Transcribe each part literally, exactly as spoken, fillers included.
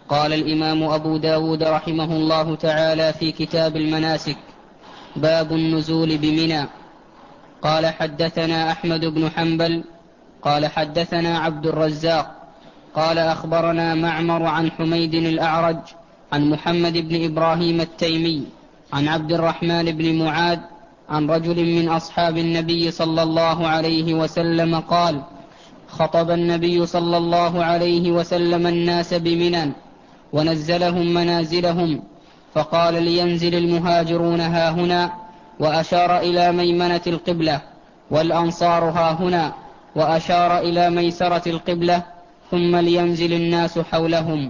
قال الإمام أبو داود رحمه الله تعالى في كتاب المناسك: باب النزول بمنى. قال حدثنا أحمد بن حنبل قال حدثنا عبد الرزاق قال أخبرنا معمر عن حميد الأعرج عن محمد بن إبراهيم التيمي عن عبد الرحمن بن معاذ عن رجل من أصحاب النبي صلى الله عليه وسلم قال: خطب النبي صلى الله عليه وسلم الناس بمنى ونزلهم منازلهم، فقال: لينزل المهاجرون هاهنا، وأشار إلى ميمنة القبلة، والأنصار هاهنا، وأشار إلى ميسرة القبلة، ثم لينزل الناس حولهم.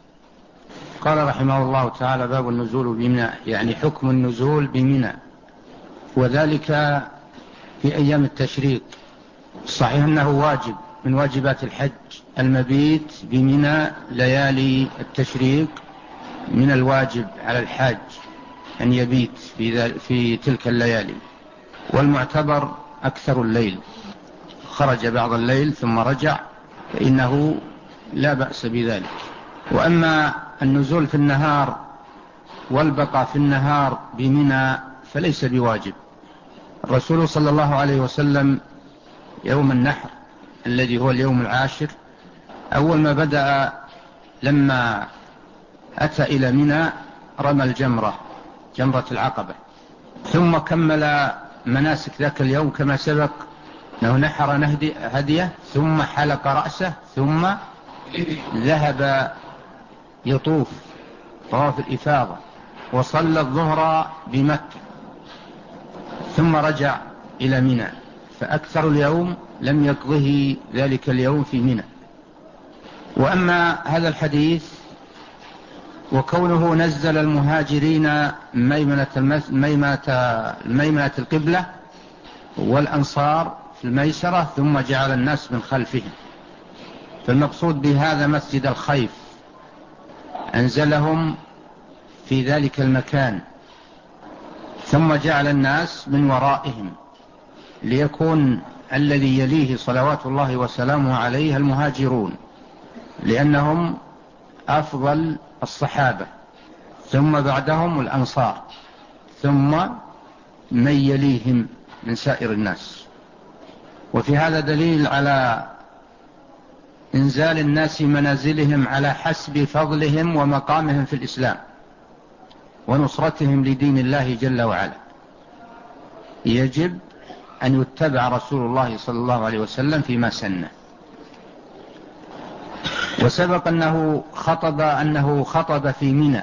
قال رحمه الله تعالى: باب النزول بمنى، يعني حكم النزول بمنى، وذلك في أيام التشريق. صحيح أنه واجب من واجبات الحج المبيت بمنى ليالي التشريق، من الواجب على الحاج أن يبيت في, في تلك الليالي، والمعتبر أكثر الليل. خرج بعض الليل ثم رجع فإنه لا بأس بذلك. وأما النزول في النهار والبقاء في النهار بمنى فليس بواجب. الرسول صلى الله عليه وسلم يوم النحر الذي هو اليوم العاشر، أول ما بدأ لما أتى إلى منى رمى الجمرة، جمرة العقبة، ثم كمل مناسك ذاك اليوم كما سبق، أنه نحر هديه ثم حلق رأسه، ثم ذهب يطوف طواف الإفاضة، وصلى الظهر بمكة، ثم رجع إلى منى، فأكثر اليوم لم يقضه ذلك اليوم في منى. وأما هذا الحديث وكونه نزل المهاجرين ميمنة, الميمنة, الميمنة القبلة والأنصار في الميسرة، ثم جعل الناس من خلفهم، فالمقصود بهذا مسجد الخيف، أنزلهم في ذلك المكان ثم جعل الناس من ورائهم، ليكون الذي يليه صلوات الله وسلامه عليه المهاجرون، لأنهم أفضل الصحابة، ثم بعدهم الأنصار، ثم من يليهم من سائر الناس. وفي هذا دليل على إنزال الناس منازلهم على حسب فضلهم ومقامهم في الإسلام ونصرتهم لدين الله جل وعلا. يجب أن يتبع رسول الله صلى الله عليه وسلم فيما سنه. وسبق أنه خطب أنه خطب في منى،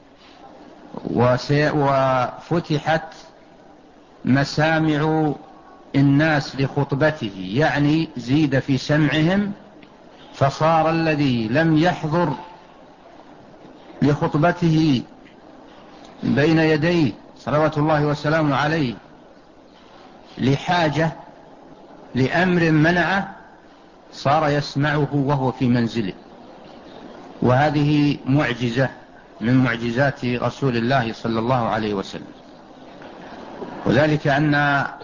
وفتحت مسامع الناس لخطبته، يعني زيد في سمعهم، فصار الذي لم يحضر لخطبته بين يديه صلوات الله وسلامه عليه لحاجة لأمر منعه، صار يسمعه وهو في منزله. وهذه معجزة من معجزات رسول الله صلى الله عليه وسلم. وذلك أن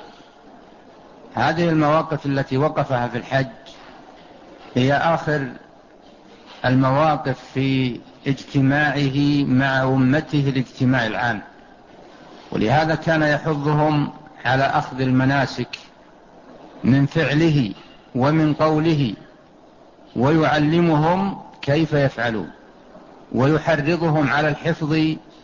هذه المواقف التي وقفها في الحج هي آخر المواقف في اجتماعه مع أمته الاجتماع العام، ولهذا كان يحضهم على أخذ المناسك من فعله ومن قوله، ويعلمهم كيف يفعلون، ويحرضهم على الحفظ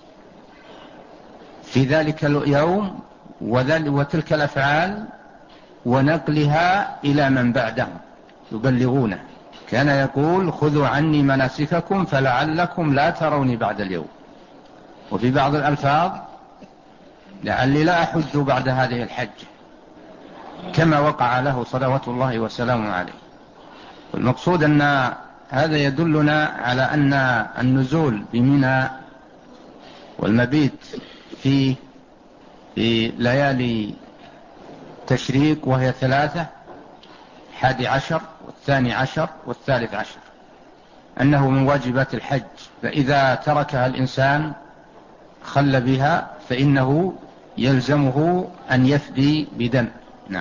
في ذلك اليوم وتلك الأفعال، ونقلها إلى من بعدهم يبلغونه. كان يقول: خذوا عني مناسككم فلعلكم لا تروني بعد اليوم. وفي بعض الألفاظ: لعلي لا أحج بعد هذه الحج، كما وقع له صلوات الله وسلامه عليه. والمقصود أن هذا يدلنا على أن النزول بمنى والمبيت في في ليالي تشريق، وهي ثلاثة: حادي عشر والثاني عشر والثالث عشر، أنه من واجبات الحج، فإذا تركها الإنسان خل بها فإنه يلزمه أن يفدي بدم. نعم.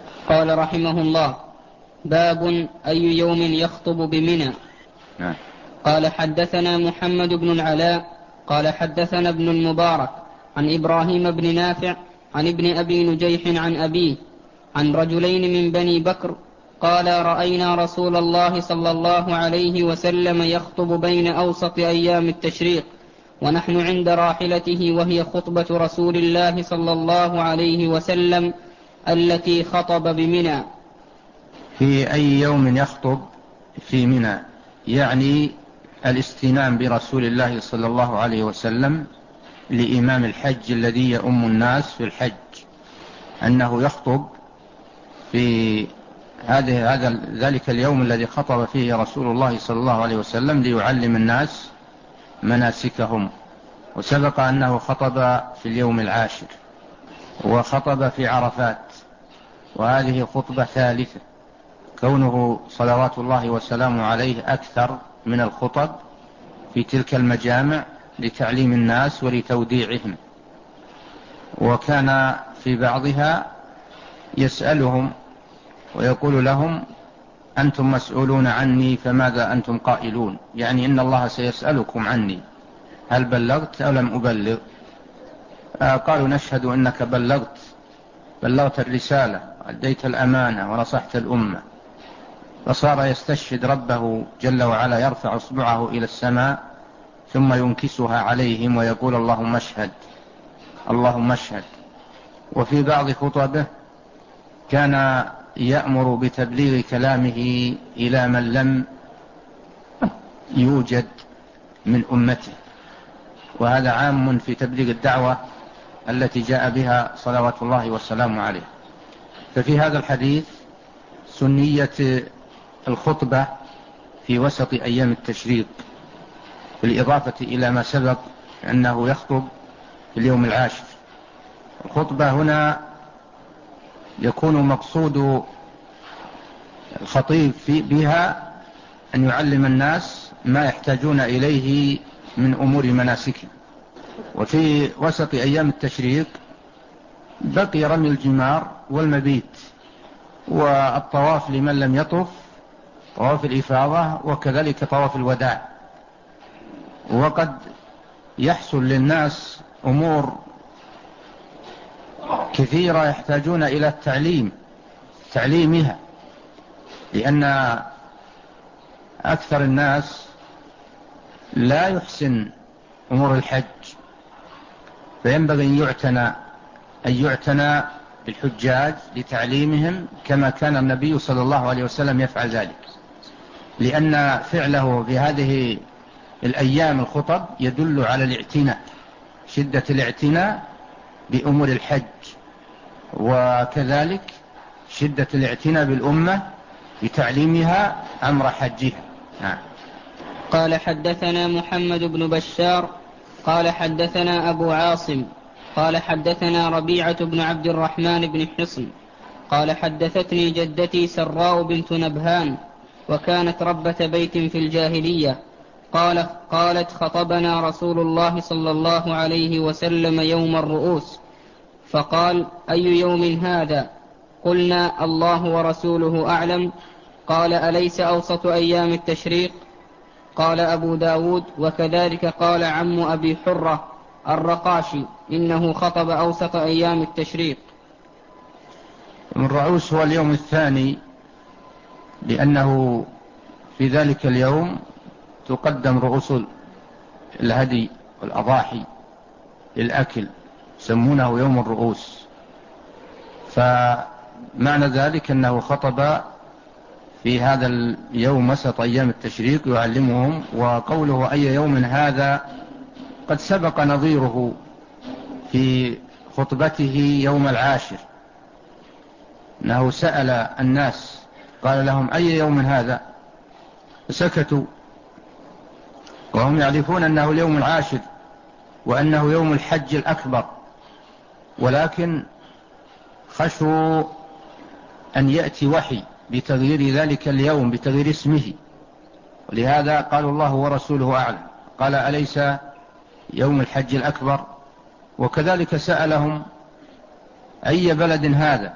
قال رحمه الله: باب أي يوم يخطب بمنى. نعم. قال حدثنا محمد بن العلاء قال حدثنا ابن المبارك عن إبراهيم بن نافع عن ابن أبي نجيح عن أبيه عن رجلين من بني بكر قال رأينا رسول الله صلى الله عليه وسلم يخطب بين أوسط أيام التشريق ونحن عند راحلته وهي خطبة رسول الله صلى الله عليه وسلم التي خطب بمنى. في أي يوم يخطب في منى؟ يعني الاستنام برسول الله صلى الله عليه وسلم لإمام الحج الذي يؤم الناس في الحج، أنه يخطب في هذه هذا ذلك اليوم الذي خطب فيه رسول الله صلى الله عليه وسلم ليعلم الناس مناسكهم. وسبق أنه خطب في اليوم العاشر وخطب في عرفات، وهذه خطبة ثالثة، كونه صلوات الله وسلامه عليه أكثر من الخطب في تلك المجامع لتعليم الناس ولتوديعهم. وكان في بعضها يسألهم ويقول لهم أنتم مسؤولون عني فماذا أنتم قائلون، يعني إن الله سيسألكم عني هل بلغت أو لم أبلغ؟ آه قالوا نشهد أنك بلغت بلغت الرسالة، أديت الأمانة ونصحت الأمة. فصار يستشهد ربه جل وعلا، يرفع اصبعه إلى السماء ثم ينكسها عليهم ويقول اللهم اشهد اللهم اشهد. وفي بعض خطبه كان يأمر بتبليغ كلامه إلى من لم يوجد من أمته، وهذا عام في تبليغ الدعوة التي جاء بها صلوات الله والسلام عليه. ففي هذا الحديث سنية الخطبة في وسط أيام التشريق، بالإضافة إلى ما سبق أنه يخطب في اليوم العاشر. الخطبة هنا يكون مقصود الخطيب في بها أن يعلم الناس ما يحتاجون إليه من أمور مناسكهم. وفي وسط أيام التشريق بقي رمي الجمار والمبيت والطواف لمن لم يطف، طواف الإفاضة، وكذلك طواف الوداع. وقد يحصل للناس أمور كثيرة يحتاجون إلى التعليم تعليمها، لأن أكثر الناس لا يحسن أمور الحج، فينبغي أن يعتنى أن يعتنى بالحجاج لتعليمهم كما كان النبي صلى الله عليه وسلم يفعل ذلك، لأن فعله في هذه الأيام الخطب يدل على الاعتناء، شدة الاعتناء بأمور الحج، وكذلك شدة الاعتناء بالأمة بتعليمها أمر حجها. نعم. قال حدثنا محمد بن بشار قال حدثنا أبو عاصم قال حدثنا ربيعة بن عبد الرحمن بن حصن قال حدثتني جدتي سراء بنت نبهان وكانت ربة بيت في الجاهلية قال قالت خطبنا رسول الله صلى الله عليه وسلم يوم الرؤوس فقال أي يوم هذا؟ قلنا الله ورسوله أعلم. قال أليس أوسط أيام التشريق؟ قال أبو داود وكذلك قال عم أبي حرة الرقاشي إنه خطب أوسط أيام التشريق. الرؤوس هو اليوم الثاني، لأنه في ذلك اليوم تقدم رؤوس الهدي والأضاحي للأكل، يسمونه يوم الرؤوس. فمعنى ذلك أنه خطب في هذا اليوم وسط أيام التشريق يعلمهم. وقوله أي يوم هذا قد سبق نظيره في خطبته يوم العاشر، أنه سأل الناس قال لهم أي يوم هذا؟ فسكتوا وهم يعرفون أنه اليوم العاشر وأنه يوم الحج الأكبر، ولكن خشوا أن يأتي وحي بتغيير ذلك اليوم بتغيير اسمه، ولهذا قالوا الله ورسوله أعلم. قال أليس يوم الحج الأكبر؟ وكذلك سألهم أي بلد هذا؟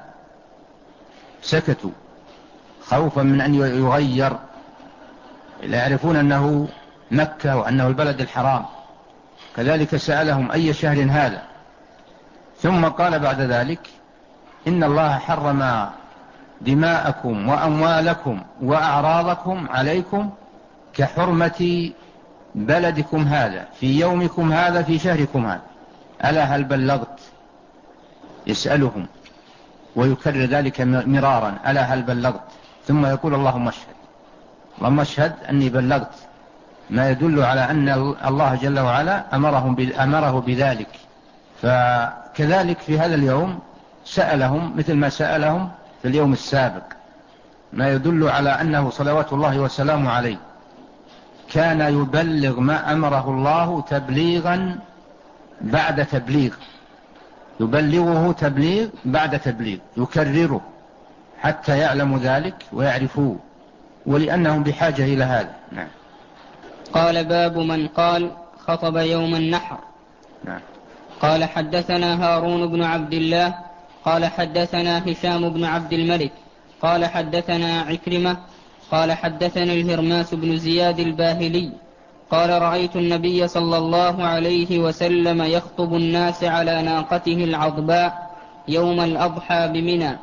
سكتوا خوفا من أن يغير، لا يعرفون أنه مكة وأنه البلد الحرام، كذلك سألهم أي شهر هذا، ثم قال بعد ذلك إن الله حرم دماءكم وأموالكم وأعراضكم عليكم كحرمة بلدكم هذا في يومكم هذا في شهركم هذا، ألا هل بلغت؟ يسألهم ويكرر ذلك مرارا، ألا هل بلغت؟ ثم يقول اللهم اشهد، اللهم اشهد أني بلغت، ما يدل على أن الله جل وعلا أمره بذلك. فكذلك في هذا اليوم سألهم مثل ما سألهم في اليوم السابق، ما يدل على أنه صلوات الله وسلامه عليه كان يبلغ ما أمره الله تبليغا بعد تبليغ، يبلغه تبليغ بعد تبليغ، يكرره حتى يعلموا ذلك ويعرفوه، ولأنهم بحاجة إلى هذا. نعم. قال باب من قال خطب يوم النحر. نعم. قال حدثنا هارون بن عبد الله قال حدثنا هشام بن عبد الملك قال حدثنا عكرمة قال حدثني الهرماس بن زياد الباهلي قال رأيت النبي صلى الله عليه وسلم يخطب الناس على ناقته العضباء يوم الأضحى بمنى.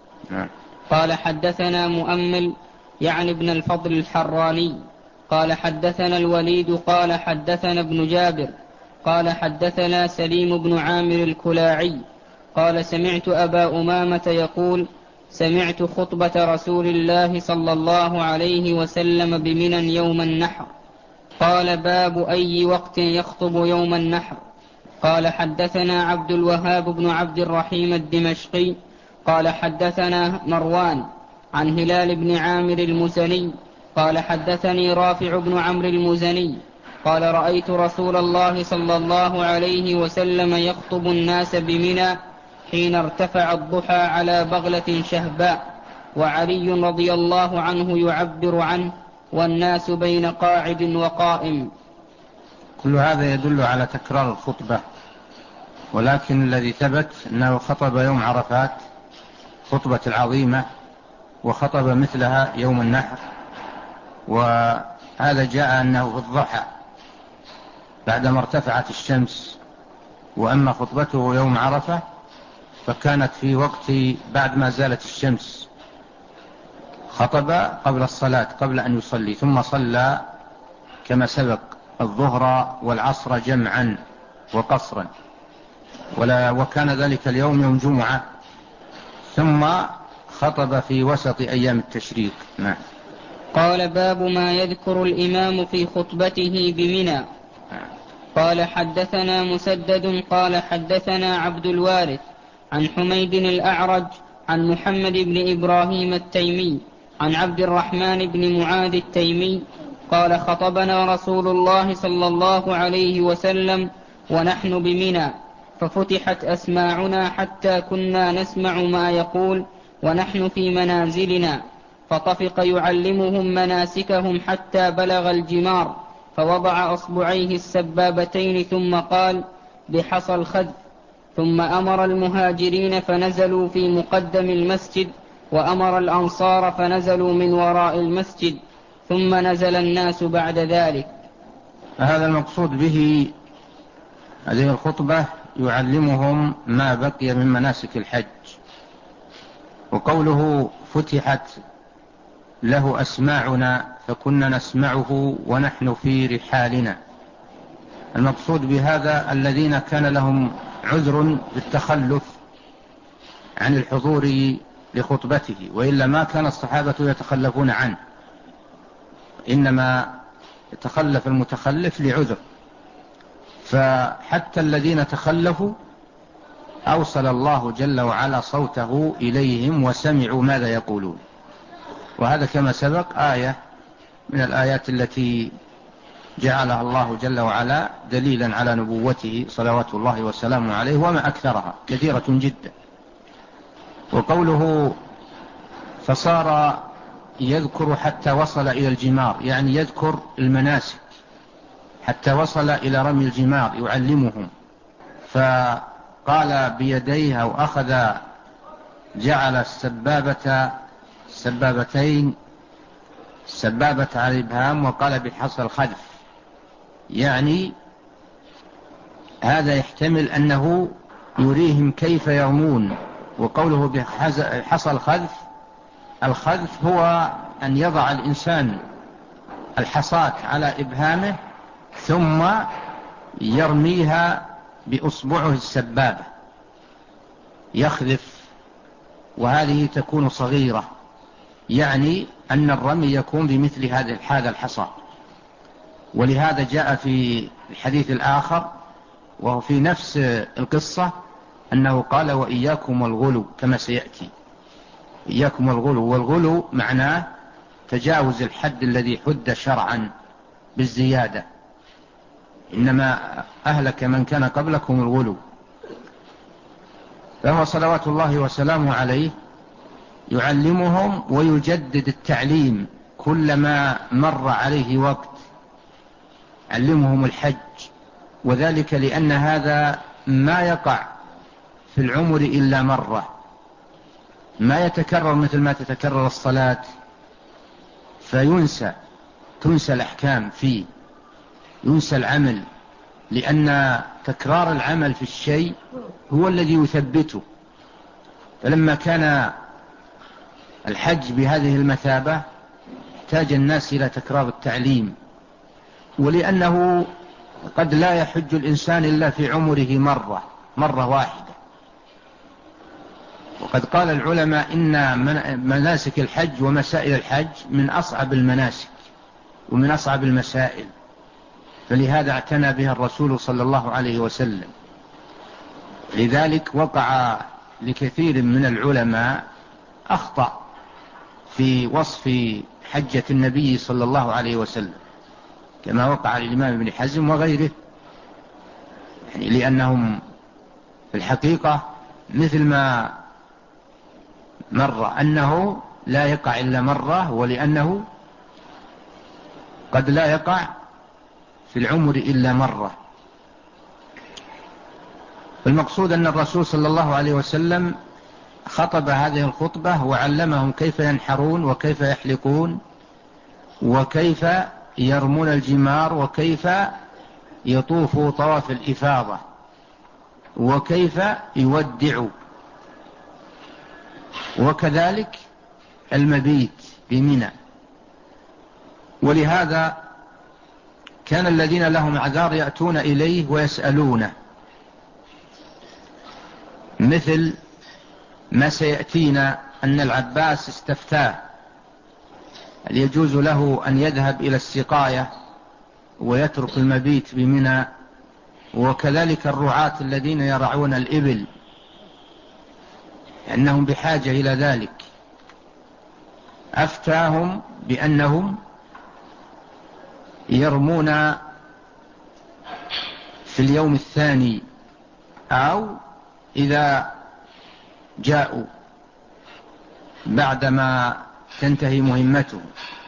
قال حدثنا مؤمل يعني ابن الفضل الحراني قال حدثنا الوليد قال حدثنا ابن جابر قال حدثنا سليم بن عامر الكلاعي قال سمعت أبا أمامة يقول سمعت خطبة رسول الله صلى الله عليه وسلم بمنى يوم النحر. قال باب أي وقت يخطب يوم النحر. قال حدثنا عبد الوهاب بن عبد الرحيم الدمشقي قال حدثنا مروان عن هلال بن عامر المزني قال حدثني رافع بن عمرو المزني قال رأيت رسول الله صلى الله عليه وسلم يخطب الناس بمنى حين ارتفع الضحى على بغلة شهباء، وعلي رضي الله عنه يعبر عنه والناس بين قاعد وقائم. كل هذا يدل على تكرار الخطبة، ولكن الذي ثبت أنه خطب يوم عرفات خطبة العظيمة، وخطب مثلها يوم النحر، وهذا جاء أنه في الضحى بعدما ارتفعت الشمس. وأما خطبته يوم عرفة فكانت في وقت بعد ما زالت الشمس، خطب قبل الصلاة قبل أن يصلي، ثم صلى كما سبق الظهر والعصر جمعا وقصرا، ولا وكان ذلك اليوم يوم جمعة، ثم خطب في وسط أيام التشريق. نعم. قال باب ما يذكر الإمام في خطبته بمنى. قال حدثنا مسدد قال حدثنا عبد الوارث عن حميد الأعرج عن محمد بن إبراهيم التيمي عن عبد الرحمن بن معاذ التيمي قال خطبنا رسول الله صلى الله عليه وسلم ونحن بمنى، ففتحت أسماعنا حتى كنا نسمع ما يقول ونحن في منازلنا، فطفق يعلمهم مناسكهم حتى بلغ الجمار، فوضع أصبعيه السبابتين ثم قال بحصى الخذف، ثم أمر المهاجرين فنزلوا في مقدم المسجد، وأمر الأنصار فنزلوا من وراء المسجد، ثم نزل الناس بعد ذلك. هذا المقصود به هذه الخطبة يعلمهم ما بقي من مناسك الحج. وقوله فتحت له أسماعنا فكنا نسمعه ونحن في رحالنا، المقصود بهذا الذين كان لهم عذر بالتخلف عن الحضور لخطبته، وإلا ما كان الصحابة يتخلفون عنه، إنما يتخلف المتخلف لعذر. فحتى الذين تخلفوا أوصل الله جل وعلا صوته إليهم وسمعوا ماذا يقولون. وهذا كما سبق آية من الآيات التي جعلها الله جل وعلا دليلا على نبوته صلوات الله وسلامه عليه، وما أكثرها كثيرة جدا. وقوله فصار يذكر حتى وصل إلى الجمار، يعني يذكر المناسك حتى وصل إلى رمي الجمار يعلمهم، فقال بيديه أو أخذ جعل السبابة السبابتين سبابة على الإبهام، وقال بحصى الخذف يعني هذا يحتمل أنه يريهم كيف يرمون. وقوله بحصى الخذف، الخذف هو أن يضع الإنسان الحصاة على إبهامه ثم يرميها بأصبعه السبابة، يخذف، وهذه تكون صغيرة، يعني أن الرمي يكون بمثل هذا الحصى. ولهذا جاء في الحديث الآخر وهو في نفس القصة أنه قال وإياكم والغلو، كما سيأتي. إياكم والغلو، والغلو معناه تجاوز الحد الذي حد شرعا بالزيادة، إنما أهلك من كان قبلكم الغلو. فهو صلوات الله وسلامه عليه يعلمهم ويجدد التعليم كلما مر عليه وقت، علمهم الحج، وذلك لأن هذا ما يقع في العمر إلا مرة، ما يتكرر مثل ما تتكرر الصلاة فينسى، تنسى الأحكام فيه، ينسى العمل، لأن تكرار العمل في الشيء هو الذي يثبته. فلما كان الحج بهذه المثابة احتاج الناس إلى تكرار التعليم، ولأنه قد لا يحج الإنسان إلا في عمره مرة مرة واحدة. وقد قال العلماء إن مناسك الحج ومسائل الحج من أصعب المناسك ومن أصعب المسائل، فلهذا اعتنى بها الرسول صلى الله عليه وسلم. لذلك وقع لكثير من العلماء أخطأ في وصف حجة النبي صلى الله عليه وسلم، كما وقع للإمام ابن حزم وغيره، يعني لأنهم في الحقيقة مثل ما مر أنه لا يقع إلا مرة، ولأنه قد لا يقع في العمر إلا مرة. المقصود أن الرسول صلى الله عليه وسلم خطب هذه الخطبة وعلمهم كيف ينحرون وكيف يحلقون وكيف يرمون الجمار وكيف يطوفوا طواف الإفاضة وكيف يودعوا، وكذلك المبيت بمنى. ولهذا كان الذين لهم أعذار يأتون إليه ويسألونه، مثل ما سيأتينا أن العباس استفتاه هل يجوز له أن يذهب إلى السقاية ويترك المبيت بمنى، وكذلك الرعاة الذين يرعون الإبل أنهم بحاجة إلى ذلك، أفتاهم بأنهم يرمون في اليوم الثاني أو إذا جاءوا بعدما تنتهي مهمتهم،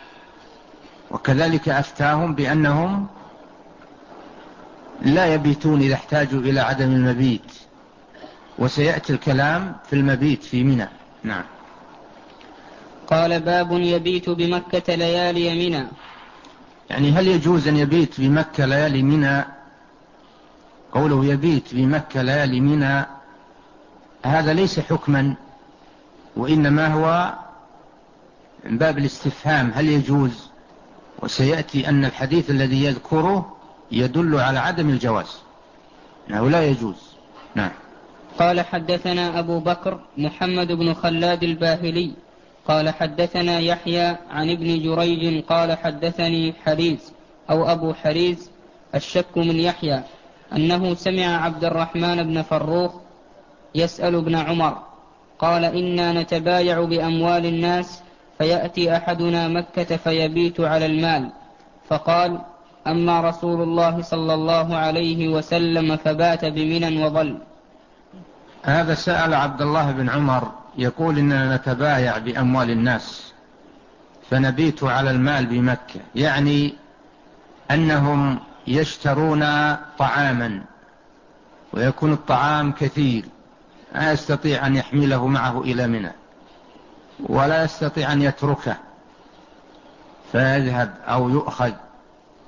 وكذلك أفتاهم بأنهم لا يبيتون إذا احتاجوا إلى عدم المبيت، وسيأتي الكلام في المبيت في منى. نعم. قال باب يبيت بمكة ليالي منى، يعني هل يجوز أن يبيت بمكة ليالي منى؟ قوله يبيت بمكة ليالي منى هذا ليس حكما، وإنما هو من باب الاستفهام هل يجوز، وسيأتي أن الحديث الذي يذكره يدل على عدم الجواز، أنه لا يجوز. نعم. قال حدثنا أبو بكر محمد بن خلاد الباهلي قال حدثنا يحيى عن ابن جريج قال حدثني حريز أو أبو حريز الشك من يحيى أنه سمع عبد الرحمن بن فروخ يسأل ابن عمر قال إنا نتبايع بأموال الناس فيأتي أحدنا مكة فيبيت على المال، فقال أما رسول الله صلى الله عليه وسلم فبات بمنى وظل. هذا سأل عبد الله بن عمر يقول إننا نتبايع بأموال الناس فنبيت على المال بمكة، يعني أنهم يشترون طعاما ويكون الطعام كثير لا يستطيع أن يحمله معه إلى منى ولا يستطيع أن يتركه فيذهب أو يؤخذ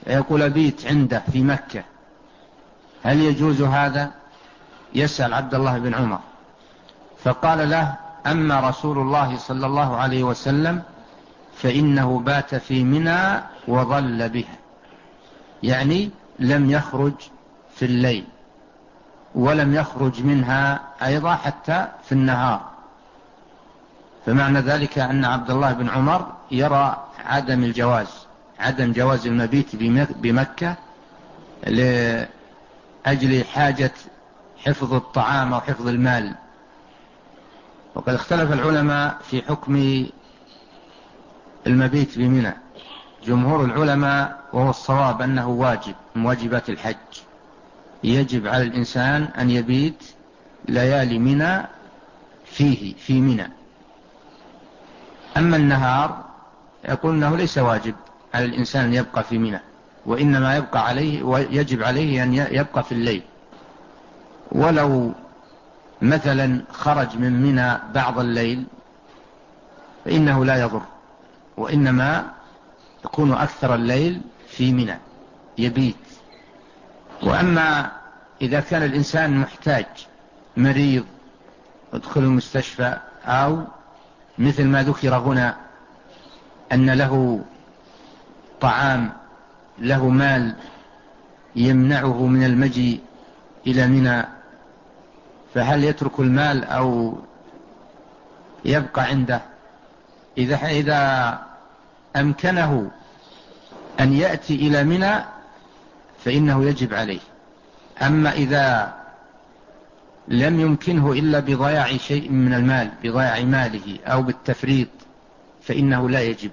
يقول أبيت عنده في مكة، هل يجوز هذا؟ يسأل عبد الله بن عمر، فقال له: أما رسول الله صلى الله عليه وسلم فإنه بات في منى وظل بها، يعني لم يخرج في الليل ولم يخرج منها أيضا حتى في النهار. فمعنى ذلك أن عبد الله بن عمر يرى عدم الجواز عدم جواز المبيت بمكة لأجل حاجة حفظ الطعام أو حفظ المال. وقد اختلف العلماء في حكم المبيت بمنى. جمهور العلماء وهو الصواب أنه واجب من واجبات الحج، يجب على الإنسان أن يبيت ليالي منى فيه في منى. أما النهار يقول أنه ليس واجب على الإنسان أن يبقى في منى، وإنما يبقى عليه ويجب عليه أن يبقى في الليل. ولو مثلا خرج من منى بعض الليل فإنه لا يضر، وإنما يكون أكثر الليل في منى يبيت. وأما إذا كان الإنسان محتاج مريض يدخل المستشفى، أو مثل ما ذكر هنا أن له طعام له مال يمنعه من المجيء إلى منى، فهل يترك المال أو يبقى عنده؟ إذا إذا أمكنه أن يأتي إلى منى فإنه يجب عليه. أما إذا لم يمكنه إلا بضياع شيء من المال بضياع ماله أو بالتفريط فإنه لا يجب،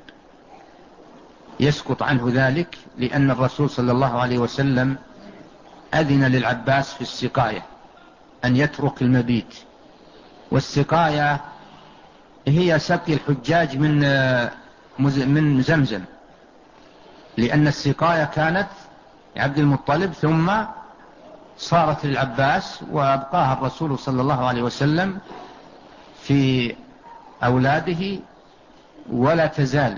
يسقط عنه ذلك، لأن الرسول صلى الله عليه وسلم أذن للعباس في السقاية أن يترك المبيت. والسقاية هي سقي الحجاج من من زمزم، لأن السقاية كانت لعبد المطلب ثم صارت للعباس، وأبقاها الرسول صلى الله عليه وسلم في أولاده ولا تزال.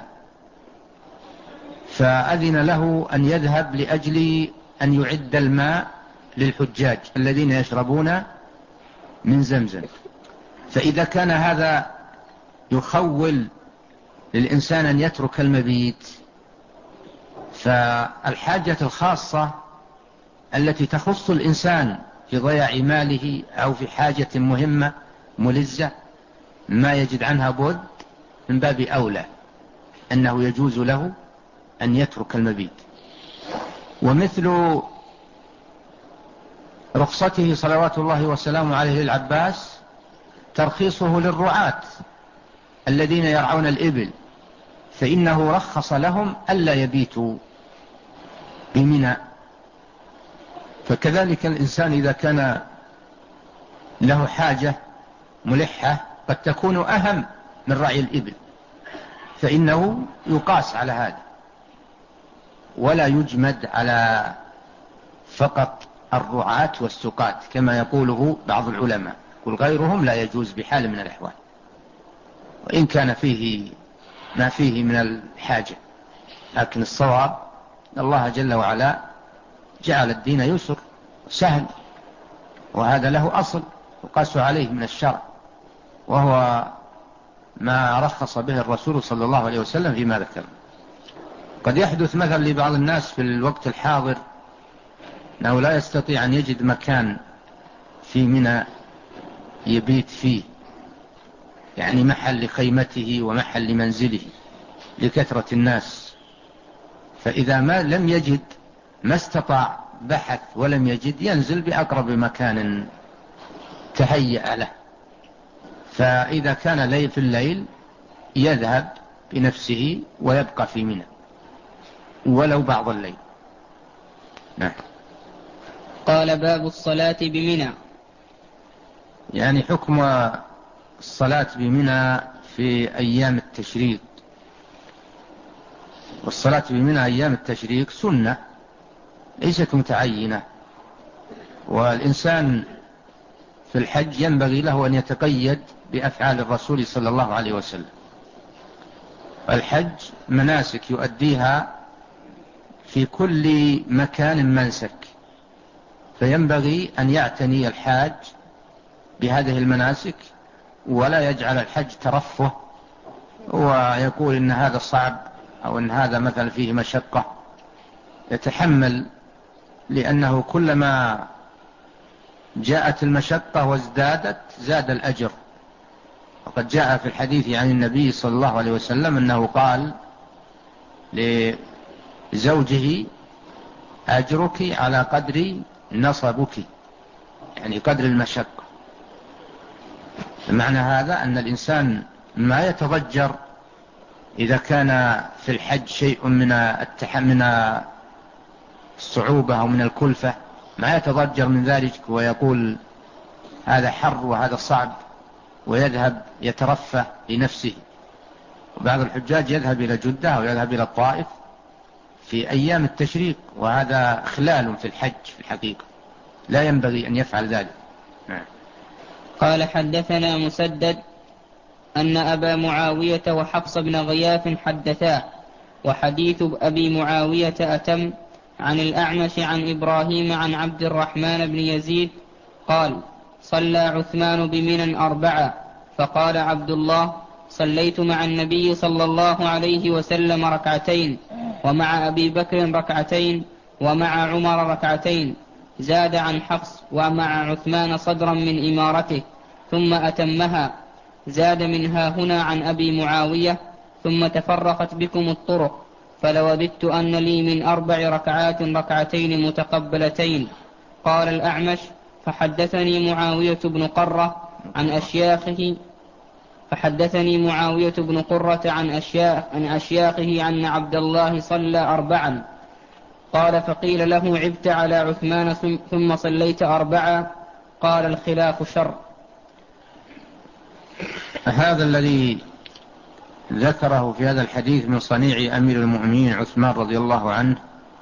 فأذن له أن يذهب لأجل أن يعد الماء للحجاج الذين يشربون من زمزم. فإذا كان هذا يخول للإنسان أن يترك المبيت، فالحاجة الخاصة التي تخص الإنسان في ضياع ماله أو في حاجة مهمة ملزة ما يجد عنها بد، من باب أولى أنه يجوز له أن يترك المبيت. ومثل رخصته صلوات الله وسلامه عليه للعباس ترخيصه للرعاة الذين يرعون الإبل، فإنه رخص لهم ألا يبيتوا بمنى. فكذلك الإنسان إذا كان له حاجة ملحة قد تكون أهم من رعي الإبل، فإنه يقاس على هذا ولا يجمد على فقط الرعاة والسقاة كما يقوله بعض العلماء، يقول غيرهم لا يجوز بحال من الأحوال، وإن كان فيه ما فيه من الحاجة. لكن الصواب الله جل وعلا جعل الدين يسر سهل، وهذا له أصل يقاس عليه من الشرع، وهو ما رخص به الرسول صلى الله عليه وسلم فيما ذكر. قد يحدث مثلا لبعض الناس في الوقت الحاضر أنه لا يستطيع أن يجد مكان في منى يبيت فيه، يعني محل لخيمته ومحل لمنزله لكثرة الناس، فإذا ما لم يجد ما استطاع بحث ولم يجد ينزل بأقرب مكان تهيأ له. فإذا كان ليل في الليل يذهب بنفسه ويبقى في منى ولو بعض الليل. نعم. قال باب الصلاة بمنى. يعني حكم الصلاة بمنى في أيام التشريق. والصلاة بمنى أيام التشريق سنة ليست متعينة، والإنسان في الحج ينبغي له أن يتقيد بأفعال الرسول صلى الله عليه وسلم. الحج مناسك يؤديها في كل مكان منسك، فينبغي أن يعتني الحاج بهذه المناسك ولا يجعل الحج ترفه ويقول إن هذا صعب أو إن هذا مثلا فيه مشقة، يتحمل، لأنه كلما جاءت المشقة وازدادت زاد الأجر. وقد جاء في الحديث عن النبي صلى الله عليه وسلم أنه قال لزوجه: أجرك على قدر نصبك، يعني قدر المشقة. معنى هذا أن الإنسان ما يتضجر إذا كان في الحج شيء من من الصعوبة أو من الكلفة، ما يتضجر من ذلك ويقول هذا حر وهذا صعب ويذهب يترفه لنفسه. وبعض الحجاج يذهب إلى جدة أو يذهب إلى الطائف في أيام التشريق، وهذا خلال في الحج في الحقيقة، لا ينبغي أن يفعل ذلك. نعم. قال حدثنا مسدد أن أبا معاوية وحفص بن غياث حدثا، وحديث أبي معاوية أتم، عن الأعمش عن إبراهيم عن عبد الرحمن بن يزيد قال: صلى عثمان بمنى أربعة، فقال عبد الله: صليت مع النبي صلى الله عليه وسلم ركعتين، ومع أبي بكر ركعتين، ومع عمر ركعتين. زاد عن حفص: ومع عثمان صدرا من إمارته، ثم أتمها. زاد منها هنا عن أبي معاوية: ثم تفرقت بكم الطرق، فلوددت أن لي من أربع ركعات ركعتين متقبلتين. قال الأعمش: فحدثني معاوية بن قرة عن أشياخه فحدثني معاوية بن قرة عن, أشياخ عن أشياخه أن عبد الله صلى أربعا. قال: فقيل له: عبت على عثمان ثم صليت أربعا؟ قال: الخلاف شر. هذا الذي ذكره في هذا الحديث من صنيع أمير المؤمنين عثمان رضي الله عنه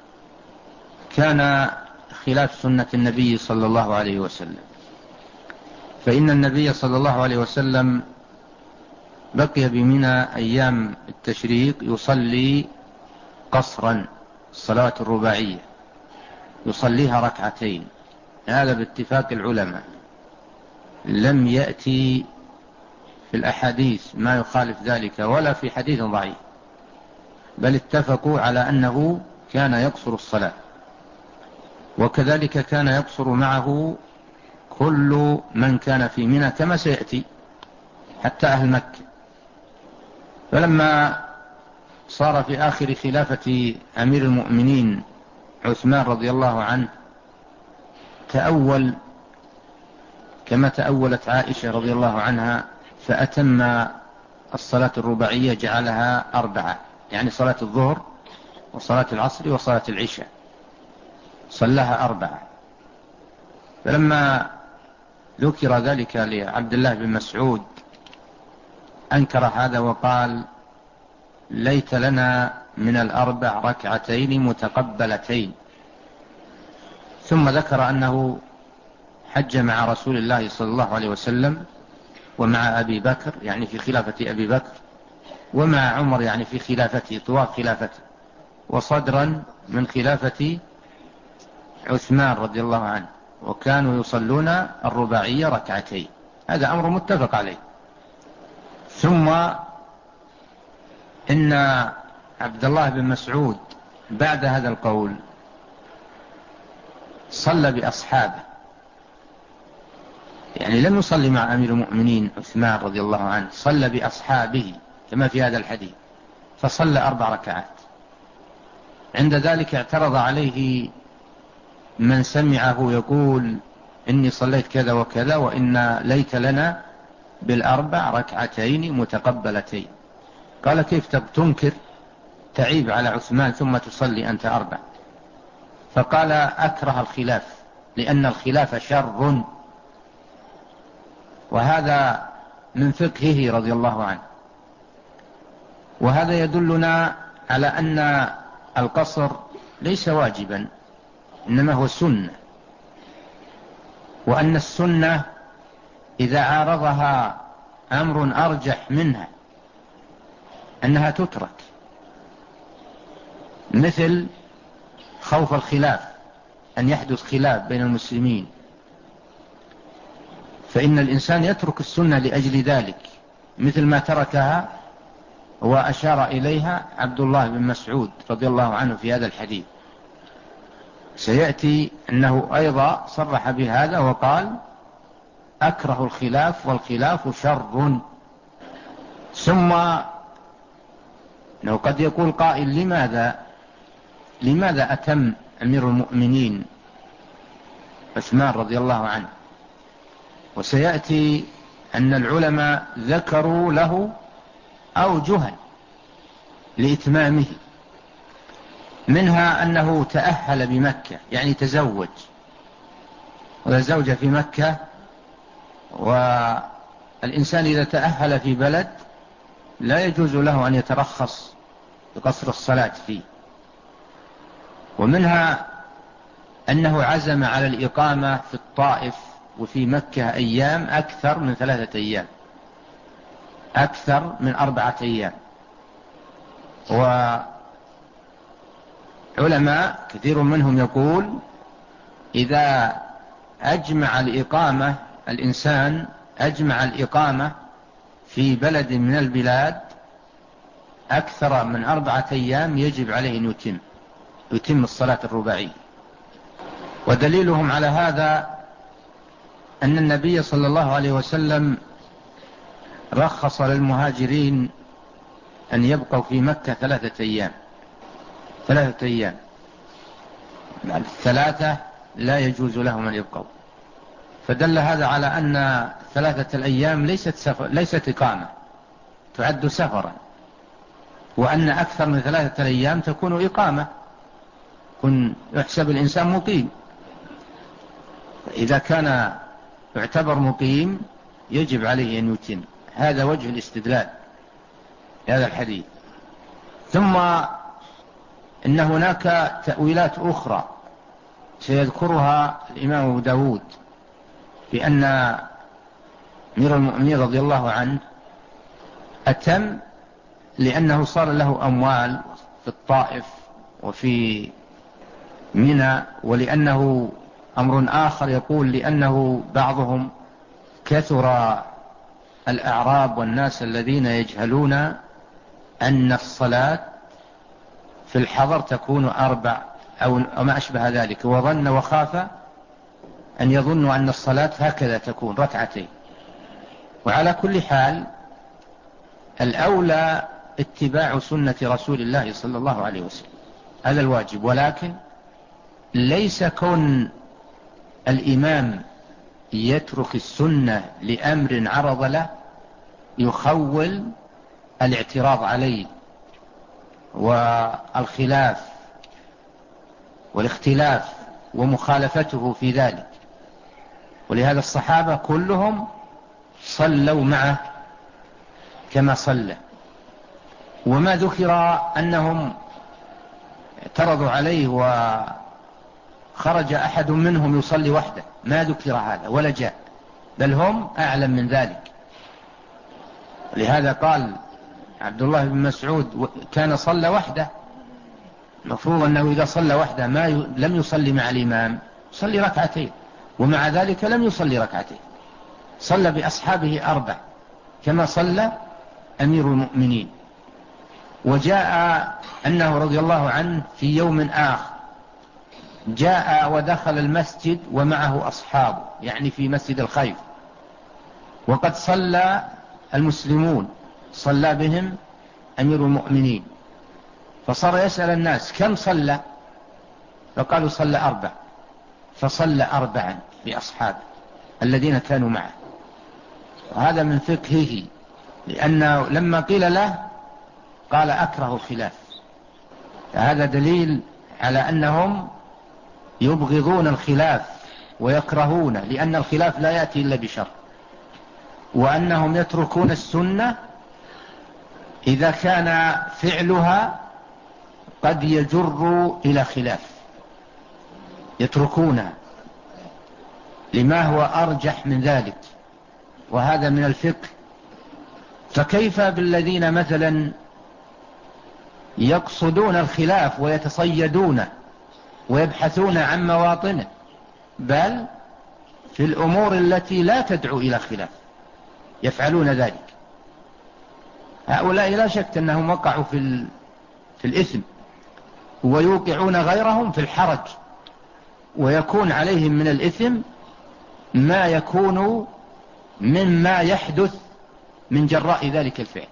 كان خلاف سنة النبي صلى الله عليه وسلم، فإن النبي صلى الله عليه وسلم بقي بمنى أيام التشريق يصلي قصرا الصلاة الرباعية، يصليها ركعتين. هذا باتفاق العلماء، لم يأتي في الأحاديث ما يخالف ذلك ولا في حديث ضعيف، بل اتفقوا على أنه كان يقصر الصلاة، وكذلك كان يقصر معه كل من كان في منى كما سيأتي حتى أهل مكة. فلما صار في آخر خلافة أمير المؤمنين عثمان رضي الله عنه تأول كما تأولت عائشة رضي الله عنها، فأتم الصلاة الرباعية جعلها أربعة، يعني صلاة الظهر وصلاة العصر وصلاة العشاء صلىها أربعة. فلما ذكر ذلك لعبد الله بن مسعود أنكر هذا وقال: ليت لنا من الأربع ركعتين متقبلتين. ثم ذكر أنه حج مع رسول الله صلى الله عليه وسلم ومع أبي بكر، يعني في خلافة أبي بكر، ومع عمر يعني في خلافته طوال خلافته، وصدرا من خلافة عثمان رضي الله عنه، وكانوا يصلون الرباعية ركعتين. هذا أمر متفق عليه. ثم إن عبد الله بن مسعود بعد هذا القول صلى بأصحابه، يعني لم يصلي مع أمير المؤمنين عثمان رضي الله عنه، صلى بأصحابه كما في هذا الحديث، فصلى أربع ركعات. عند ذلك اعترض عليه من سمعه يقول: إني صليت كذا وكذا، وإن ليت لنا بالأربع ركعتين متقبلتين. قال: كيف تنكر تعيب على عثمان ثم تصلي أنت أربع؟ فقال: أكره الخلاف، لأن الخلاف شر، وهذا من فقهه رضي الله عنه. وهذا يدلنا على أن القصر ليس واجبا، إنما هو سنة، وأن السنة إذا عارضها أمر أرجح منها أنها تترك، مثل خوف الخلاف، أن يحدث خلاف بين المسلمين، فإن الإنسان يترك السنة لأجل ذلك، مثل ما تركها وأشار إليها عبد الله بن مسعود رضي الله عنه في هذا الحديث. سيأتي أنه أيضا صرح بهذا وقال: أكره الخلاف والخلاف شر. ثم أنه قد يقول قائل: لماذا لماذا أتم أمير المؤمنين عثمان رضي الله عنه؟ وسيأتي أن العلماء ذكروا له أوجها لإتمامه، منها أنه تأهل بمكة، يعني تزوج، ولا زوجة في مكة، والإنسان إذا تأهل في بلد لا يجوز له أن يترخص بقصر الصلاة فيه. ومنها أنه عزم على الإقامة في الطائف وفي مكة أيام أكثر من ثلاثة أيام، أكثر من أربعة أيام. وعلماء كثير منهم يقول: إذا أجمع الإقامة الإنسان أجمع الإقامة في بلد من البلاد أكثر من أربعة أيام يجب عليه أن يتم يتم الصلاة الرباعية. ودليلهم على هذا أن النبي صلى الله عليه وسلم رخص للمهاجرين أن يبقوا في مكة ثلاثة أيام ثلاثة أيام الثلاثة لا يجوز لهم أن يبقوا، فدل هذا على أن ثلاثة الأيام ليست سفر ليست إقامة، تعد سفرا، وأن أكثر من ثلاثة الأيام تكون إقامة، كن يحسب الإنسان مقيم. إذا كان يعتبر مقيم يجب عليه أن يتم. هذا وجه الاستدلال هذا الحديث. ثم إن هناك تأويلات أخرى سيذكرها الإمام أبو داود، بأن أمير المؤمنين رضي الله عنه أتم لأنه صار له أموال في الطائف وفي منى، ولأنه أمر آخر يقول لأنه بعضهم كثر الأعراب والناس الذين يجهلون أن الصلاة في الحضر تكون أربع أو ما أشبه ذلك، وظن وخاف أن يظنوا أن الصلاة هكذا تكون ركعتين. وعلى كل حال الأولى اتباع سنة رسول الله صلى الله عليه وسلم، هذا الواجب. ولكن ليس كون الإمام يترك السنة لأمر عرض له يخول الاعتراض عليه والخلاف والاختلاف ومخالفته في ذلك. ولهذا الصحابة كلهم صلوا معه كما صلى، وما ذكر أنهم اعترضوا عليه وخرج أحد منهم يصلي وحده، ما ذكر هذا ولا جاء، بل هم أعلم من ذلك. لهذا قال عبد الله بن مسعود: كان صلى وحده. المفروض أنه إذا صلى وحده ما ي... لم يصلي مع الإمام، صلي ركعتين، ومع ذلك لم يصلي ركعتين، صلى بأصحابه أربع كما صلى أمير المؤمنين. وجاء أنه رضي الله عنه في يوم آخر جاء ودخل المسجد ومعه أصحابه، يعني في مسجد الخيف، وقد صلى المسلمون، صلى بهم أمير المؤمنين، فصار يسأل الناس: كم صلى؟ فقالوا: صلى أربع. فصلى أربعا بأصحابه الذين كانوا معه. وهذا من فقهه، لأنه لما قيل له قال: أكره الخلاف. فهذا دليل على أنهم يبغضون الخلاف ويكرهون، لأن الخلاف لا يأتي إلا بشر، وأنهم يتركون السنة إذا كان فعلها قد يجر إلى خلاف، يتركونها لما هو أرجح من ذلك، وهذا من الفقه. فكيف بالذين مثلا يقصدون الخلاف ويتصيدونه ويبحثون عن مواطنه، بل في الأمور التي لا تدعو إلى خلاف يفعلون ذلك. هؤلاء لا شك أنهم وقعوا في, في الإثم، ويوقعون غيرهم في الحرج، ويكون عليهم من الإثم ما يكون مما يحدث من جراء ذلك الفعل.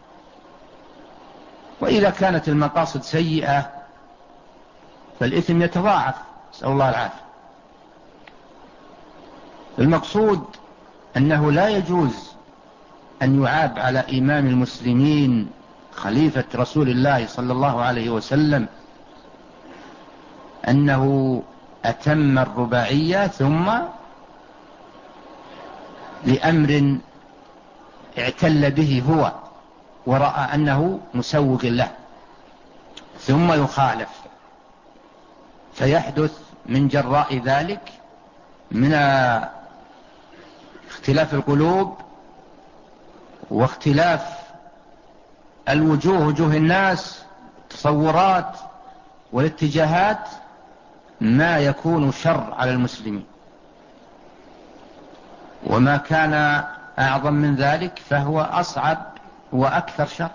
وإذا كانت المقاصد سيئة فالإثم يتضاعف، نسأل الله العافية. المقصود أنه لا يجوز أن يعاب على إمام المسلمين خليفة رسول الله صلى الله عليه وسلم أنه أتم الرباعية ثم لأمر اعتل به هو ورأى أنه مسوغ له ثم يخالف، فيحدث من جراء ذلك من اختلاف القلوب واختلاف الوجوه، وجوه الناس، تصورات والاتجاهات، ما يكون شر على المسلمين. وما كان أعظم من ذلك فهو أصعب وأكثر شر.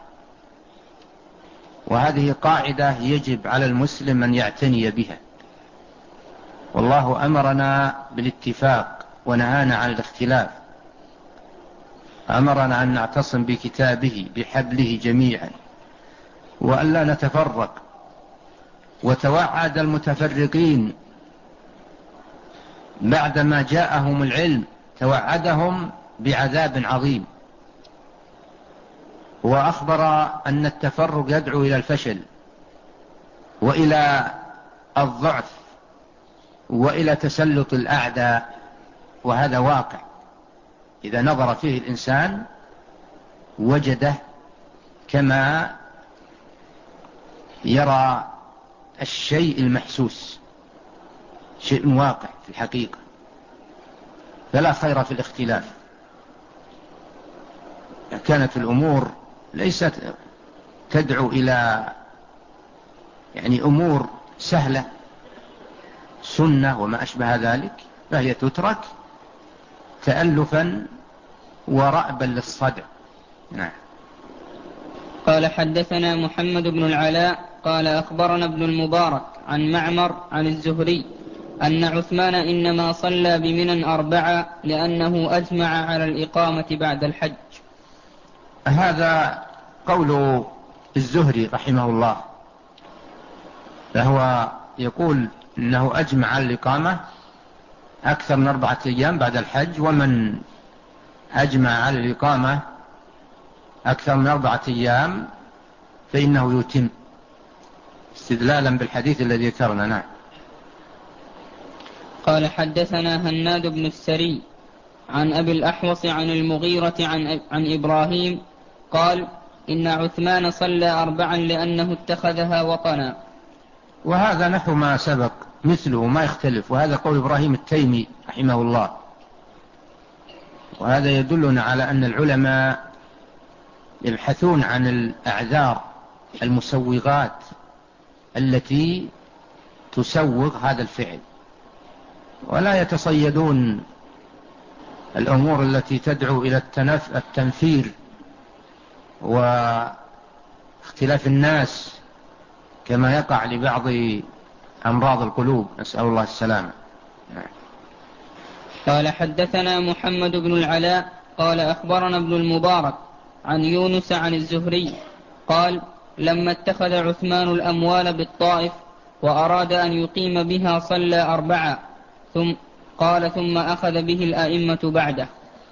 وهذه قاعدة يجب على المسلم أن يعتني بها. والله أمرنا بالاتفاق ونهانا عن الاختلاف، أمرنا أن نعتصم بكتابه بحبله جميعا وأن لا نتفرق. وتوعد المتفرقين بعدما جاءهم العلم، توعدهم بعذاب عظيم، وأخبر أن التفرق يدعو إلى الفشل وإلى الضعف وإلى تسلط الأعداء. وهذا واقع، إذا نظر فيه الإنسان وجده كما يرى الشيء المحسوس، شيء واقع في الحقيقة. فلا خير في الاختلاف. كانت الأمور ليست تدعو إلى يعني أمور سهلة، سنة وما أشبه ذلك، فهي تترك تألفا ورأبا للصدع. نعم. قال حدثنا محمد بن العلاء قال أخبرنا ابن المبارك عن معمر عن الزهري أن عثمان إنما صلى بمنى أربعة لأنه أجمع على الإقامة بعد الحج. هذا قول الزهري رحمه الله، فهو يقول إنه أجمع على الإقامة أكثر من أربعة أيام بعد الحج، ومن أجمع على الإقامة أكثر من أربعة أيام فإنه يتم، استدلالا بالحديث الذي ذكرنا. نعم. قال حدثنا هناد بن السري عن أبي الأحوص عن المغيرة عن, عن إبراهيم قال إن عثمان صلى أربعا لأنه اتخذها وطنا. وهذا نحو ما سبق مثله ما يختلف، وهذا قول إبراهيم التيمي رحمه الله. وهذا يدلنا على أن العلماء يبحثون عن الأعذار المسوغات التي تسوغ هذا الفعل، ولا يتصيدون الأمور التي تدعو إلى التنفير واختلاف الناس كما يقع لبعض أمراض القلوب، نسأل الله السلامة. قال حدثنا محمد بن العلاء قال أخبرنا ابن المبارك عن يونس عن الزهري قال لما اتخذ عثمان الأموال بالطائف وأراد أن يقيم بها صلى أربعة، ثم قال ثم أخذ به الأئمة بعده.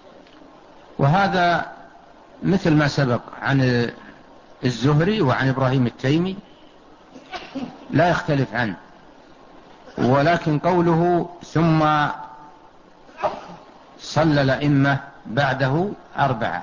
وهذا مثل ما سبق عن الزهري وعن إبراهيم التيمي، لا يختلف عنه. ولكن قوله ثم صلى الأئمة بعده أربعة،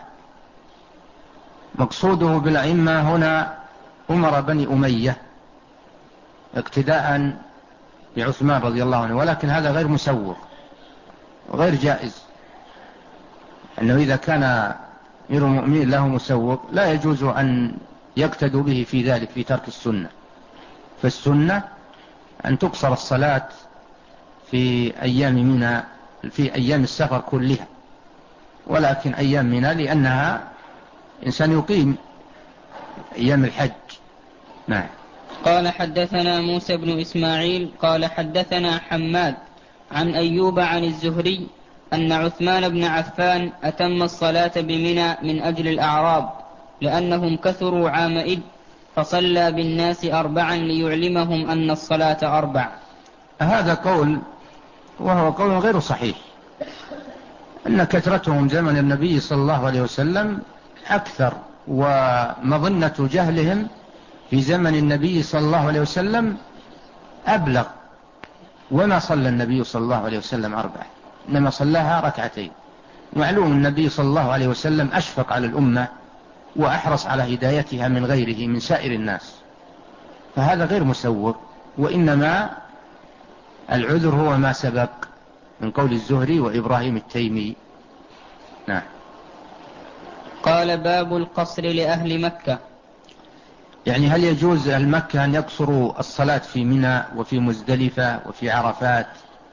مقصوده بالأئمة هنا أمر بني أمية اقتداء بعثمان رضي الله عنه، ولكن هذا غير مسوغ وغير جائز، أنه إذا كان أمير المؤمنين له مسوغ لا يجوز أن يقتدوا به في ذلك في ترك السنة. فالسنة أن تقصر الصلاة في أيام منى في أيام السفر كلها، ولكن أيام منى لأنها إنسان يقيم أيام الحج. نعم. قال حدثنا موسى بن إسماعيل قال حدثنا حماد عن أيوب عن الزهري أن عثمان بن عفان أتم الصلاة بمنى من أجل الأعراب لأنهم كثروا عامئذ فصلى بالناس أربعا ليعلمهم أن الصلاة أربع. هذا قول وهو قول غير صحيح، أن كثرتهم زمن النبي صلى الله عليه وسلم أكثر، ومظنة جهلهم في زمن النبي صلى الله عليه وسلم أبلغ. وما صلى النبي صلى الله عليه وسلم أربعة، إنما صلاها ركعتين. معلوم النبي صلى الله عليه وسلم أشفق على الأمة وأحرص على هدايتها من غيره من سائر الناس، فهذا غير مسوغ، وإنما العذر هو ما سبق من قول الزهري وإبراهيم التيمي. نعم. قال باب القصر لأهل مكة. يعني هل يجوز أهل مكة أن يقصروا الصلاة في منى وفي مزدلفة وفي عرفات؟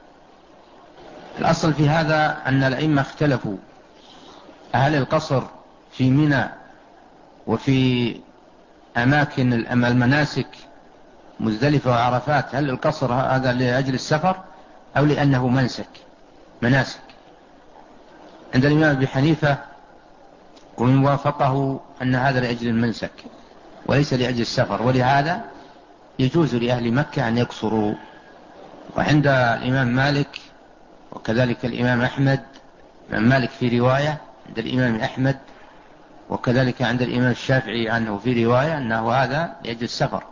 الأصل في هذا أن الأئمة اختلفوا، هل القصر في منى وفي أماكن المناسك مزدلفة وعرفات، هل القصر هذا لأجل السفر أو لأنه منسك مناسك؟ عند الإمام أبي حنيفة ومن وافقه أن هذا لأجل المنسك وليس لأجل السفر، ولهذا يجوز لأهل مكة أن يقصروا. وعند الإمام مالك وكذلك الإمام أحمد، الإمام مالك في رواية عند الإمام أحمد وكذلك عند الإمام الشافعي عنه في رواية أنه هذا لأجل السفر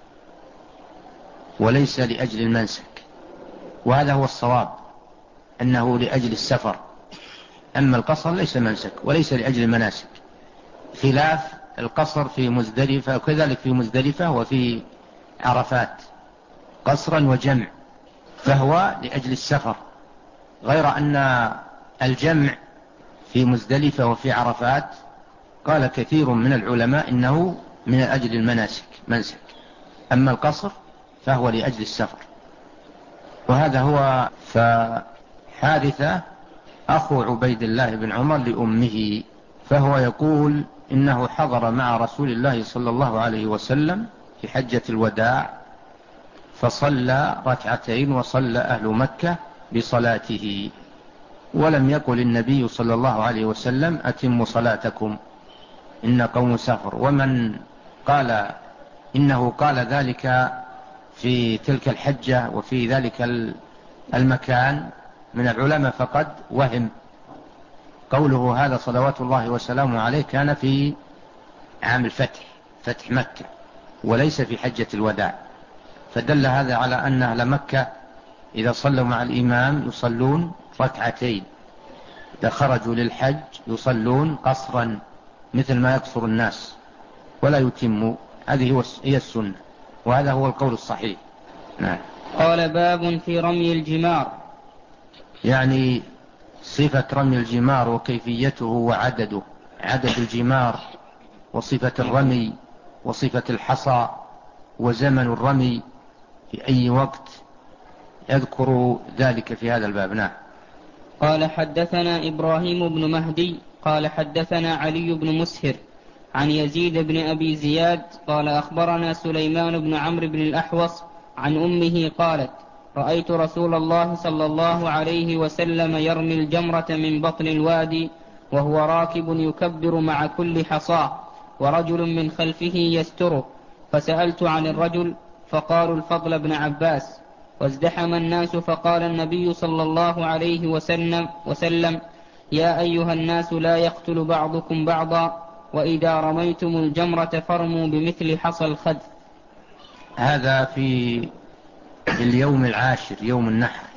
وليس لأجل المنسك، وهذا هو الصواب أنه لأجل السفر، أما القصر ليس منسك وليس لأجل المناسك، خلاف القصر في مزدلفة وكذلك في مزدلفة وفي عرفات قصرا وجمع، فهو لأجل السفر، غير أن الجمع في مزدلفة وفي عرفات قال كثير من العلماء إنه من أجل المناسك منسك، أما القصر فهو لأجل السفر. وهذا هو. فحارثة أخو عبيد الله بن عمر لأمه، فهو يقول إنه حضر مع رسول الله صلى الله عليه وسلم في حجة الوداع فصلى ركعتين وصلى أهل مكة بصلاته، ولم يقل النبي صلى الله عليه وسلم أتموا صلاتكم إن قوم سفر. ومن قال إنه قال ذلك في تلك الحجة وفي ذلك المكان من العلماء فقد وهم. قوله هذا صلوات الله وسلامه عليه كان في عام الفتح، فتح مكة، وليس في حجة الوداع، فدل هذا على أن أهل مكة إذا صلوا مع الإمام يصلون ركعتين، إذا خرجوا للحج يصلون قصرا مثل ما يقصر الناس ولا يتموا. هذه هي السنة، وهذا هو القول الصحيح. نعم. قال باب في رمي الجمار. يعني صفة رمي الجمار وكيفيته وعدده، عدد الجمار وصفة الرمي وصفة الحصى وزمن الرمي في أي وقت، يذكر ذلك في هذا الباب. نعم. قال حدثنا إبراهيم بن مهدي قال حدثنا علي بن مسهر عن يزيد بن أبي زياد قال أخبرنا سليمان بن عمرو بن الأحوص عن أمه قالت رأيت رسول الله صلى الله عليه وسلم يرمي الجمرة من بطن الوادي وهو راكب يكبر مع كل حصاه ورجل من خلفه يستره، فسألت عن الرجل فقالوا الفضل بن عباس، وازدحم الناس فقال النبي صلى الله عليه وسلم, وسلم يا أيها الناس لا يقتل بعضكم بعضا وإذا رميتم الجمرة فارموا بمثل حصى الخد. هذا في اليوم العاشر يوم النحر،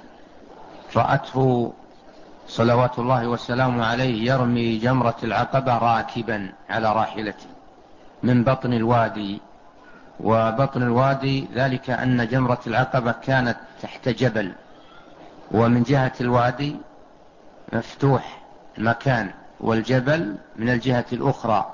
رأته صلوات الله والسلام عليه يرمي جمرة العقبة راكبا على راحلته من بطن الوادي. وبطن الوادي ذلك أن جمرة العقبة كانت تحت جبل، ومن جهة الوادي مفتوح المكان والجبل من الجهة الأخرى،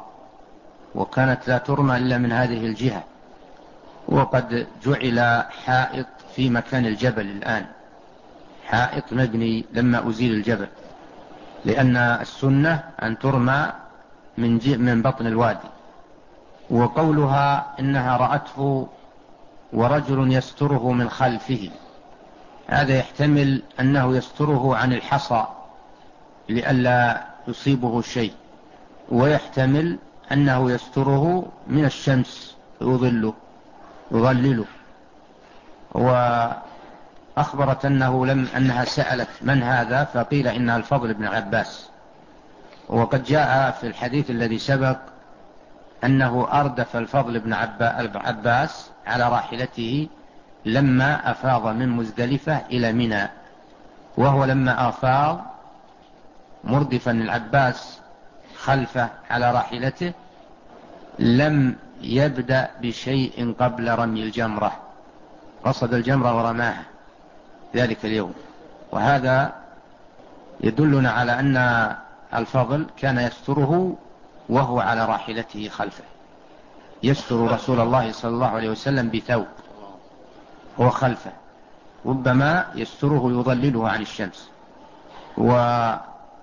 وكانت لا ترمى إلا من هذه الجهة، وقد جعل حائط في مكان الجبل الآن، حائط مبني لما أزيل الجبل، لأن السنة أن ترمى من, من بطن الوادي. وقولها إنها رأته ورجل يستره من خلفه، هذا يحتمل أنه يستره عن الحصى لئلا يصيبه شيء، ويحتمل أنه يستره من الشمس يظله يظلله. وأخبرت أنه لم أنها سألت من هذا، فقيل إنها الفضل بن عباس. وقد جاء في الحديث الذي سبق أنه أردف الفضل بن عباس على راحلته لما أفاض من مزدلفة إلى منى، وهو لما أفاض مردفا العباس خلفه على راحلته لم يبدأ بشيء قبل رمي الجمرة، قصد الجمرة ورماها ذلك اليوم. وهذا يدلنا على أن الفضل كان يستره وهو على راحلته خلفه، يستر رسول الله صلى الله عليه وسلم بثوب هو خلفه، ربما يستره يظلله عن الشمس. وكان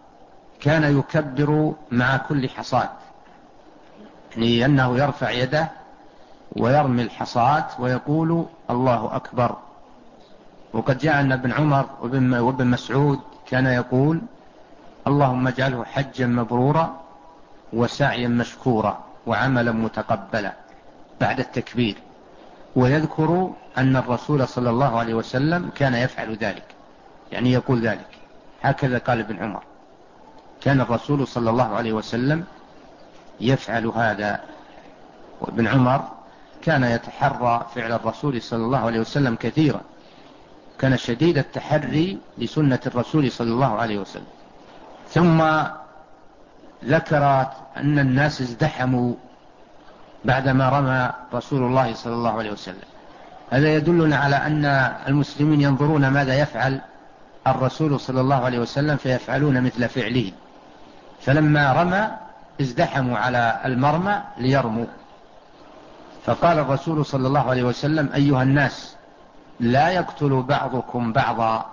يكبر مع كل حصاد، يعني أنه يرفع يده ويرمي الحصاد ويقول الله أكبر. وقد جاء أن ابن عمر وابن مسعود كان يقول اللهم اجعله حجا مبرورا وسعيا مشكورا وعملا متقبلا بعد التكبير. ويذكر أن الرسول صلى الله عليه وسلم كان يفعل ذلك، يعني يقول ذلك، هكذا قال ابن عمر، كان الرسول صلى الله عليه وسلم يفعل هذا. وابن عمر كان يتحرى فعل الرسول صلى الله عليه وسلم كثيرا، كان شديد التحري لسنة الرسول صلى الله عليه وسلم. ثم ذكرت أن الناس ازدحموا بعدما رمى رسول الله صلى الله عليه وسلم. هذا يدلنا على أن المسلمين ينظرون ماذا يفعل الرسول صلى الله عليه وسلم فيفعلون مثل فعله، فلما رمى ازدحموا على المرمى ليرموا. فقال الرسول صلى الله عليه وسلم أيها الناس لا يقتل بعضكم بعضا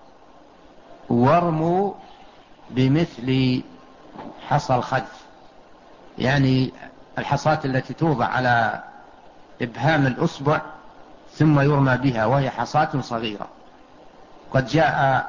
وارموا بمثل حصى الخذف، يعني الحصاة التي توضع على إبهام الأصبع ثم يرمى بها، وهي حصاة صغيرة. قد جاء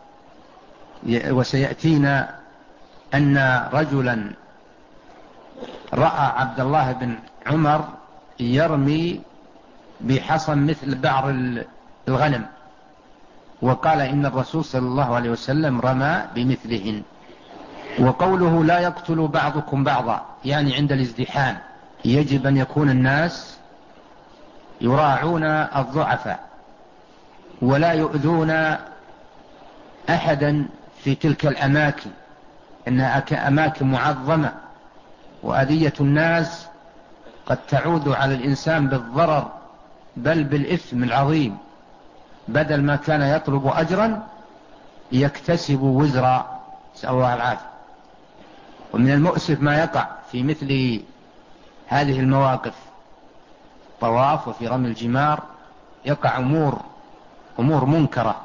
وسيأتينا أن رجلا رأى عبد الله بن عمر يرمي بحصى مثل بعر الغنم، وقال إن الرسول صلى الله عليه وسلم رمى بمثلهن. وقوله لا يقتل بعضكم بعضا، يعني عند الازدحام يجب أن يكون الناس يراعون الضعفاء ولا يؤذون أحدا في تلك الأماكن، إنها أماكن معظمة، وأذية الناس قد تعود على الإنسان بالضرر بل بالإثم العظيم، بدل ما كان يطلب أجرا يكتسب وزرا، نسأل الله العافية. ومن المؤسف ما يقع في مثل هذه المواقف، طواف وفي رمي الجمار يقع أمور أمور منكرة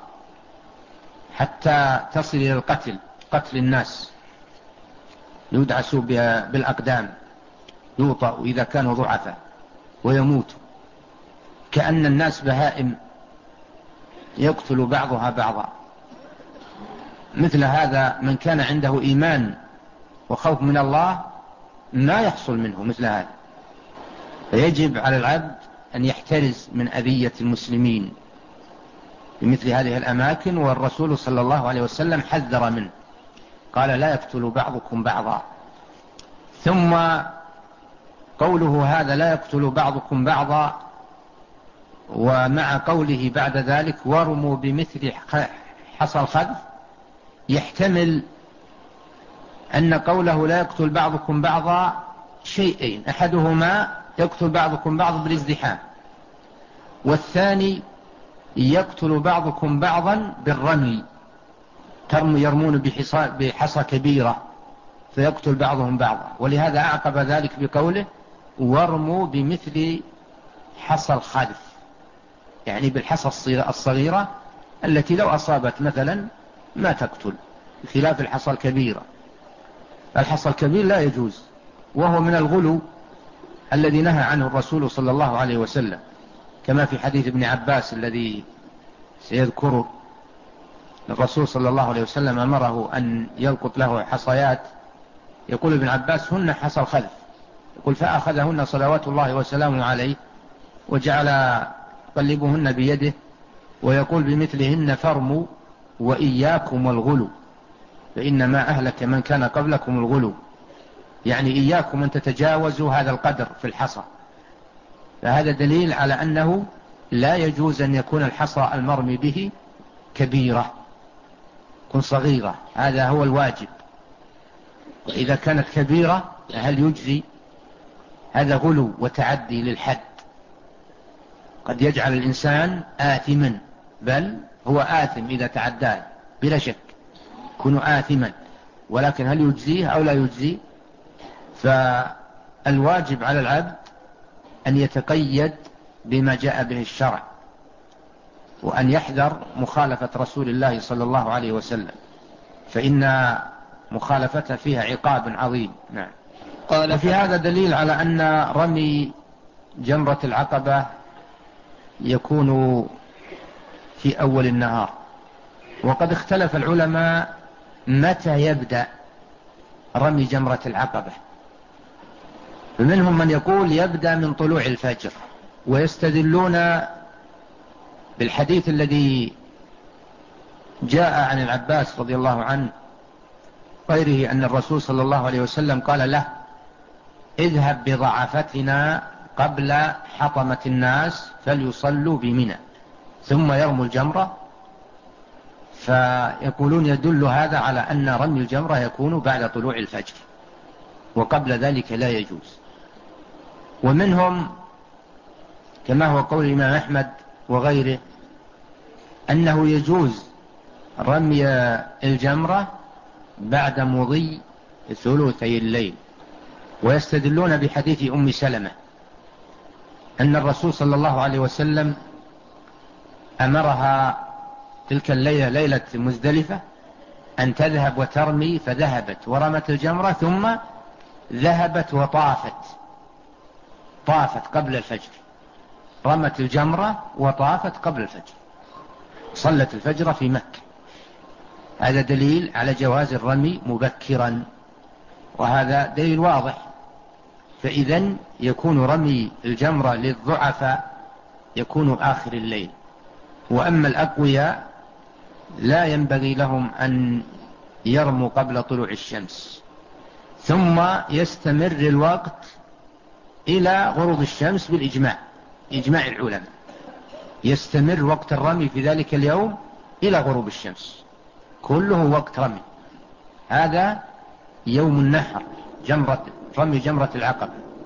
حتى تصل إلى القتل، قتل الناس، يدعسوا بالأقدام، يوطأ إذا كانوا ضعفا ويموت، كأن الناس بهائم يقتل بعضها بعضا. مثل هذا من كان عنده إيمان وخوف من الله ما يحصل منه مثل هذا، فيجب على العبد أن يحترز من أذية المسلمين بمثل هذه الأماكن. والرسول صلى الله عليه وسلم حذر منه، قال لا يقتل بعضكم بعضا. ثم قوله هذا لا يقتل بعضكم بعضا، ومع قوله بعد ذلك وارموا بمثل حصى الخذف، يحتمل أن قوله لا يقتل بعضكم بعضا شيئين، أحدهما يقتل بعضكم بعضا بالازدحام، والثاني يقتل بعضكم بعضا بالرمي، يرمون بحصى, بحصى كبيرة فيقتل بعضهم بعضا. ولهذا أعقب ذلك بقوله وارموا بمثل حصى الخذف، يعني بالحصى الصغيرة التي لو أصابت مثلا ما تقتل، بخلاف الحصى الكبيرة. الحصى الكبير لا يجوز، وهو من الغلو الذي نهى عنه الرسول صلى الله عليه وسلم، كما في حديث ابن عباس الذي سيذكره. الرسول صلى الله عليه وسلم أمره أن يلقط له حصيات، يقول ابن عباس هن حصى الخلف، يقول فأخذهن صلوات الله وسلامه عليه وجعل يقلبهن بيده ويقول بمثلهن فرموا وإياكم والغلو فإنما أهلك من كان قبلكم الغلو، يعني إياكم أن تتجاوزوا هذا القدر في الحصى. فهذا دليل على أنه لا يجوز أن يكون الحصى المرمي به كبيرة، كن صغيرة، هذا هو الواجب. وإذا كانت كبيرة هل يجزي؟ هذا غلو وتعدي للحد، قد يجعل الإنسان آثما، بل هو آثم إذا تعداه بلا شك، يكون آثما. ولكن هل يجزيه أو لا يجزي؟ فالواجب على العبد أن يتقيد بما جاء به الشرع، وأن يحذر مخالفة رسول الله صلى الله عليه وسلم، فإن مخالفتها فيها عقاب عظيم. نعم. وفي هذا دليل على أن رمي جمرة العقبة يكون في أول النهار، وقد اختلف العلماء متى يبدأ رمي جمرة العقبة. فمنهم من يقول يبدأ من طلوع الفجر، ويستدلون بالحديث الذي جاء عن العباس رضي الله عنه غيره أن الرسول صلى الله عليه وسلم قال له اذهب بضعفتنا قبل حطمة الناس فليصلوا بمنى ثم يرموا الجمرة. فيقولون يدل هذا على أن رمي الجمرة يكون بعد طلوع الفجر، وقبل ذلك لا يجوز. ومنهم كما هو قول الإمام أحمد وغيره أنه يجوز رمي الجمرة بعد مضي ثلثي الليل، ويستدلون بحديث أم سلمة أن الرسول صلى الله عليه وسلم أمرها تلك الليلة ليلة مزدلفة أن تذهب وترمي، فذهبت ورمت الجمرة ثم ذهبت وطافت، طافت قبل الفجر، رمت الجمرة وطافت قبل الفجر، صلت الفجر في مكة. هذا دليل على جواز الرمي مبكرا، وهذا دليل واضح. فإذن يكون رمي الجمرة للضعفاء يكون آخر الليل، وأما الأقوياء لا ينبغي لهم أن يرموا قبل طلوع الشمس، ثم يستمر الوقت إلى غروب الشمس بالإجماع، إجماع العلماء، يستمر وقت الرمي في ذلك اليوم إلى غروب الشمس، كله وقت رمي. هذا يوم النحر، جمرة رمي جمرة العقبة.